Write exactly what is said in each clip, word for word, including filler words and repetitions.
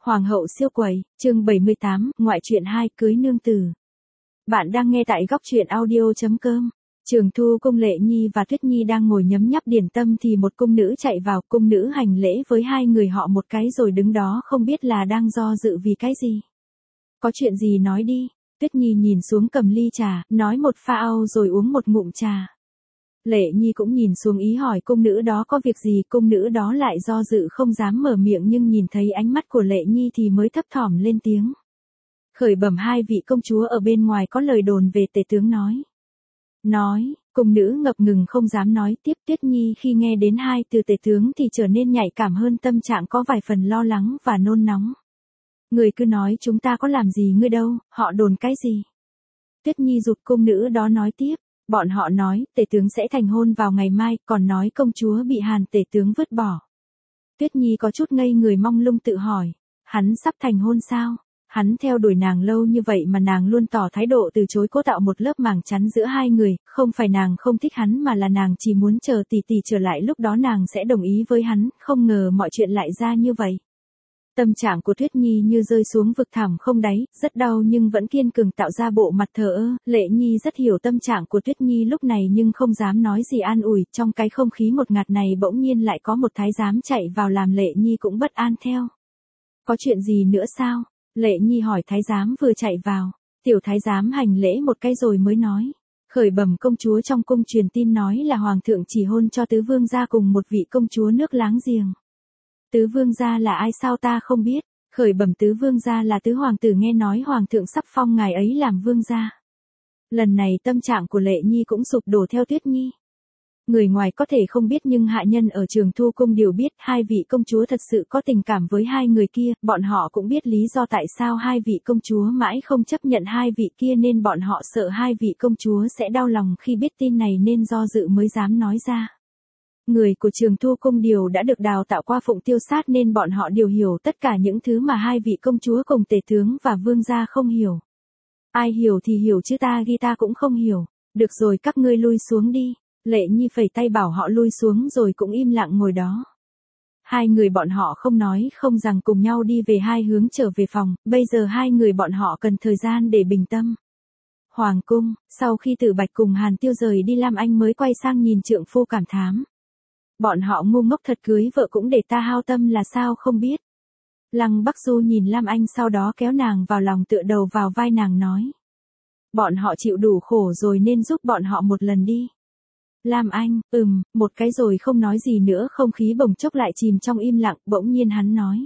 Hoàng hậu siêu quẩy, chương bảy mươi tám, ngoại truyện hai, cưới nương tử. Bạn đang nghe tại góc truyện audio.com. Trường Thu Cung Lệ Nhi và Tuyết Nhi đang ngồi nhấm nháp điển tâm thì một cung nữ chạy vào, cung nữ hành lễ với hai người họ một cái rồi đứng đó không biết là đang do dự vì cái gì. Có chuyện gì nói đi. Tuyết Nhi nhìn xuống cầm ly trà, nói một pha au rồi uống một ngụm trà. Lệ Nhi cũng nhìn xuống ý hỏi cung nữ đó có việc gì, cung nữ đó lại do dự không dám mở miệng nhưng nhìn thấy ánh mắt của Lệ Nhi thì mới thấp thỏm lên tiếng. Khởi bẩm hai vị công chúa ở bên ngoài có lời đồn về tể tướng nói. Nói, cung nữ ngập ngừng không dám nói tiếp. Tuyết Nhi khi nghe đến hai từ tể tướng thì trở nên nhạy cảm hơn, tâm trạng có vài phần lo lắng và nôn nóng. Người cứ nói chúng ta có làm gì ngươi đâu, họ đồn cái gì. Tuyết Nhi giục cung nữ đó nói tiếp. Bọn họ nói, tể tướng sẽ thành hôn vào ngày mai, còn nói công chúa bị Hàn tể tướng vứt bỏ. Tuyết Nhi có chút ngây người mong lung tự hỏi, hắn sắp thành hôn sao? Hắn theo đuổi nàng lâu như vậy mà nàng luôn tỏ thái độ từ chối, cố tạo một lớp màng chắn giữa hai người, không phải nàng không thích hắn mà là nàng chỉ muốn chờ tỷ tỷ trở lại, lúc đó nàng sẽ đồng ý với hắn, không ngờ mọi chuyện lại ra như vậy. Tâm trạng của Tuyết Nhi như rơi xuống vực thẳm không đáy, rất đau nhưng vẫn kiên cường tạo ra bộ mặt thờ ơ. Lệ Nhi rất hiểu tâm trạng của Tuyết Nhi lúc này nhưng không dám nói gì an ủi, trong cái không khí ngột ngạt này bỗng nhiên lại có một thái giám chạy vào làm Lệ Nhi cũng bất an theo. Có chuyện gì nữa sao? Lệ Nhi hỏi thái giám vừa chạy vào. Tiểu thái giám hành lễ một cái rồi mới nói. Khởi bẩm công chúa, trong cung truyền tin nói là hoàng thượng chỉ hôn cho tứ vương gia cùng một vị công chúa nước láng giềng. Tứ vương gia là ai sao ta không biết? Khởi bẩm tứ vương gia là tứ hoàng tử, nghe nói hoàng thượng sắp phong ngài ấy làm vương gia. Lần này tâm trạng của Lệ Nhi cũng sụp đổ theo Tuyết Nhi. Người ngoài có thể không biết nhưng hạ nhân ở Trường Thu Cung đều biết hai vị công chúa thật sự có tình cảm với hai người kia, bọn họ cũng biết lý do tại sao hai vị công chúa mãi không chấp nhận hai vị kia nên bọn họ sợ hai vị công chúa sẽ đau lòng khi biết tin này nên do dự mới dám nói ra. Người của Trường Thu Cung đều đã được đào tạo qua phụng tiêu sát nên bọn họ đều hiểu tất cả những thứ mà hai vị công chúa cùng tể tướng và vương gia không hiểu. Ai hiểu thì hiểu chứ ta ghi ta cũng không hiểu. Được rồi, các ngươi lui xuống đi. Lệ Nhi phẩy tay bảo họ lui xuống rồi cũng im lặng ngồi đó. Hai người bọn họ không nói không rằng cùng nhau đi về hai hướng trở về phòng, bây giờ hai người bọn họ cần thời gian để bình tâm. Hoàng cung, sau khi Tử Bạch cùng Hàn Tiêu rời đi, Lam Anh mới quay sang nhìn trượng phu cảm thán. Bọn họ ngu ngốc thật, cưới vợ cũng để ta hao tâm là sao không biết. Lăng Bắc Du nhìn Lam Anh sau đó kéo nàng vào lòng tựa đầu vào vai nàng nói. Bọn họ chịu đủ khổ rồi nên giúp bọn họ một lần đi. Lam Anh, ừm, một cái rồi không nói gì nữa, không khí bỗng chốc lại chìm trong im lặng, bỗng nhiên hắn nói.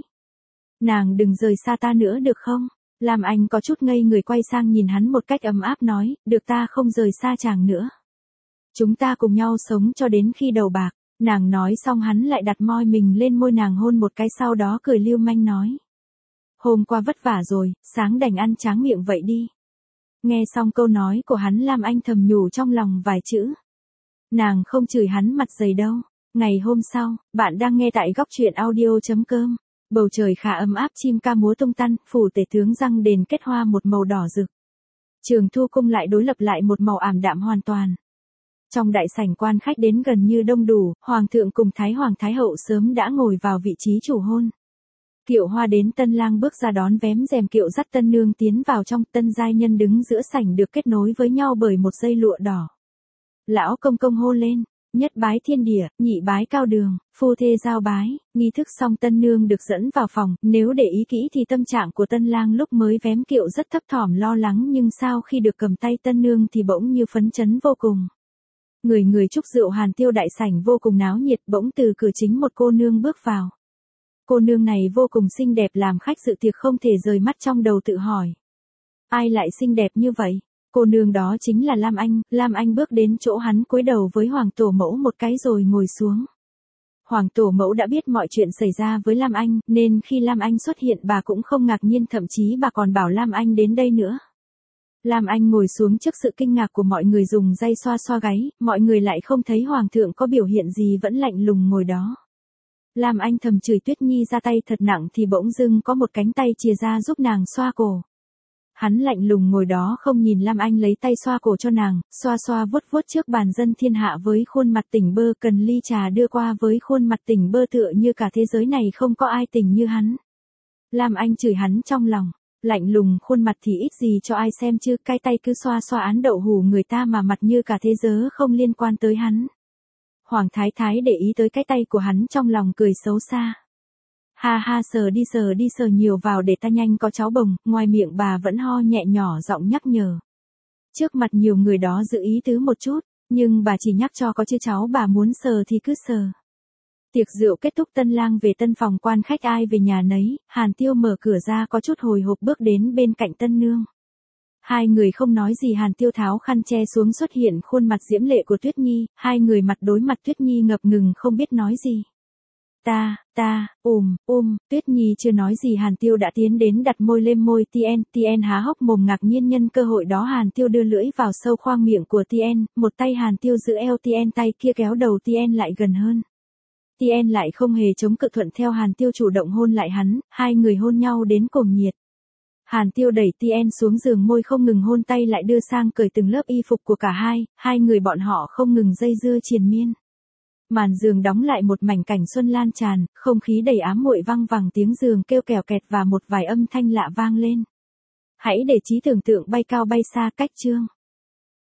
Nàng đừng rời xa ta nữa được không? Lam Anh có chút ngây người quay sang nhìn hắn một cách ấm áp nói, được, ta không rời xa chàng nữa. Chúng ta cùng nhau sống cho đến khi đầu bạc. Nàng nói xong hắn lại đặt môi mình lên môi nàng hôn một cái, sau đó cười lưu manh nói. Hôm qua vất vả rồi, sáng đành ăn tráng miệng vậy đi. Nghe xong câu nói của hắn, Lam Anh thầm nhủ trong lòng vài chữ. Nàng không chửi hắn mặt dày đâu. Ngày hôm sau, bạn đang nghe tại góc truyện audio.com. Bầu trời khá ấm áp, chim ca múa tung tăn, phủ tể tướng răng đền kết hoa một màu đỏ rực. Trường Thu Cung lại đối lập lại một màu ảm đạm hoàn toàn. Trong đại sảnh quan khách đến gần như đông đủ, hoàng thượng cùng thái hoàng thái hậu sớm đã ngồi vào vị trí chủ hôn. Kiệu hoa đến, tân lang bước ra đón, vén rèm kiệu dắt tân nương tiến vào trong, tân giai nhân đứng giữa sảnh được kết nối với nhau bởi một dây lụa đỏ. Lão công công hô lên, nhất bái thiên địa, nhị bái cao đường, phu thê giao bái. Nghi thức xong, tân nương được dẫn vào phòng, nếu để ý kỹ thì tâm trạng của tân lang lúc mới vén kiệu rất thấp thỏm lo lắng nhưng sau khi được cầm tay tân nương thì bỗng như phấn chấn vô cùng. Người người chúc rượu, Hàn Tiêu, đại sảnh vô cùng náo nhiệt, bỗng từ cửa chính một cô nương bước vào. Cô nương này vô cùng xinh đẹp, làm khách dự tiệc không thể rời mắt, trong đầu tự hỏi. Ai lại xinh đẹp như vậy? Cô nương đó chính là Lam Anh. Lam Anh bước đến chỗ hắn, cúi đầu với Hoàng Tổ Mẫu một cái rồi ngồi xuống. Hoàng Tổ Mẫu đã biết mọi chuyện xảy ra với Lam Anh, nên khi Lam Anh xuất hiện bà cũng không ngạc nhiên, thậm chí bà còn bảo Lam Anh đến đây nữa. Lam Anh ngồi xuống trước sự kinh ngạc của mọi người, dùng dây xoa xoa gáy, mọi người lại không thấy hoàng thượng có biểu hiện gì, vẫn lạnh lùng ngồi đó. Lam Anh thầm chửi Tuyết Nhi ra tay thật nặng thì bỗng dưng có một cánh tay chìa ra giúp nàng xoa cổ. Hắn lạnh lùng ngồi đó không nhìn Lam Anh lấy tay xoa cổ cho nàng, xoa xoa vuốt vuốt trước bàn dân thiên hạ với khuôn mặt tỉnh bơ, cần ly trà đưa qua với khuôn mặt tỉnh bơ tựa như cả thế giới này không có ai tỉnh như hắn. Lam Anh chửi hắn trong lòng, lạnh lùng khuôn mặt thì ít gì cho ai xem chứ, cái tay cứ xoa xoa án đậu hủ người ta mà mặt như cả thế giới không liên quan tới hắn. Hoàng Thái Thái để ý tới cái tay của hắn trong lòng cười xấu xa. Ha ha, sờ đi sờ đi sờ nhiều vào để ta nhanh có cháu bồng, ngoài miệng bà vẫn ho nhẹ nhỏ giọng nhắc nhở. Trước mặt nhiều người đó giữ ý tứ một chút, nhưng bà chỉ nhắc cho có chứ cháu bà muốn sờ thì cứ sờ. Tiệc rượu kết thúc, tân lang về tân phòng, quan khách ai về nhà nấy, Hàn Tiêu mở cửa ra có chút hồi hộp bước đến bên cạnh tân nương. Hai người không nói gì, Hàn Tiêu tháo khăn che xuống, xuất hiện khuôn mặt diễm lệ của Tuyết Nhi, hai người mặt đối mặt, Tuyết Nhi ngập ngừng không biết nói gì. Ta, ta, ùm, ùm, Tuyết Nhi chưa nói gì Hàn Tiêu đã tiến đến đặt môi lên môi Tien, Tien há hốc mồm ngạc nhiên, nhân cơ hội đó Hàn Tiêu đưa lưỡi vào sâu khoang miệng của Tien, một tay Hàn Tiêu giữ eo Tien, tay kia kéo đầu Tien lại gần hơn. Tien lại không hề chống cự, thuận theo Hàn Tiêu chủ động hôn lại hắn, hai người hôn nhau đến cùng nhiệt. Hàn Tiêu đẩy Tien xuống giường, môi không ngừng hôn, tay lại đưa sang cởi từng lớp y phục của cả hai, hai người bọn họ không ngừng dây dưa triền miên. Màn giường đóng lại, một mảnh cảnh xuân lan tràn, không khí đầy ám muội, văng vẳng tiếng giường kêu kèo kẹt và một vài âm thanh lạ vang lên. Hãy để trí tưởng tượng bay cao bay xa, cách chương.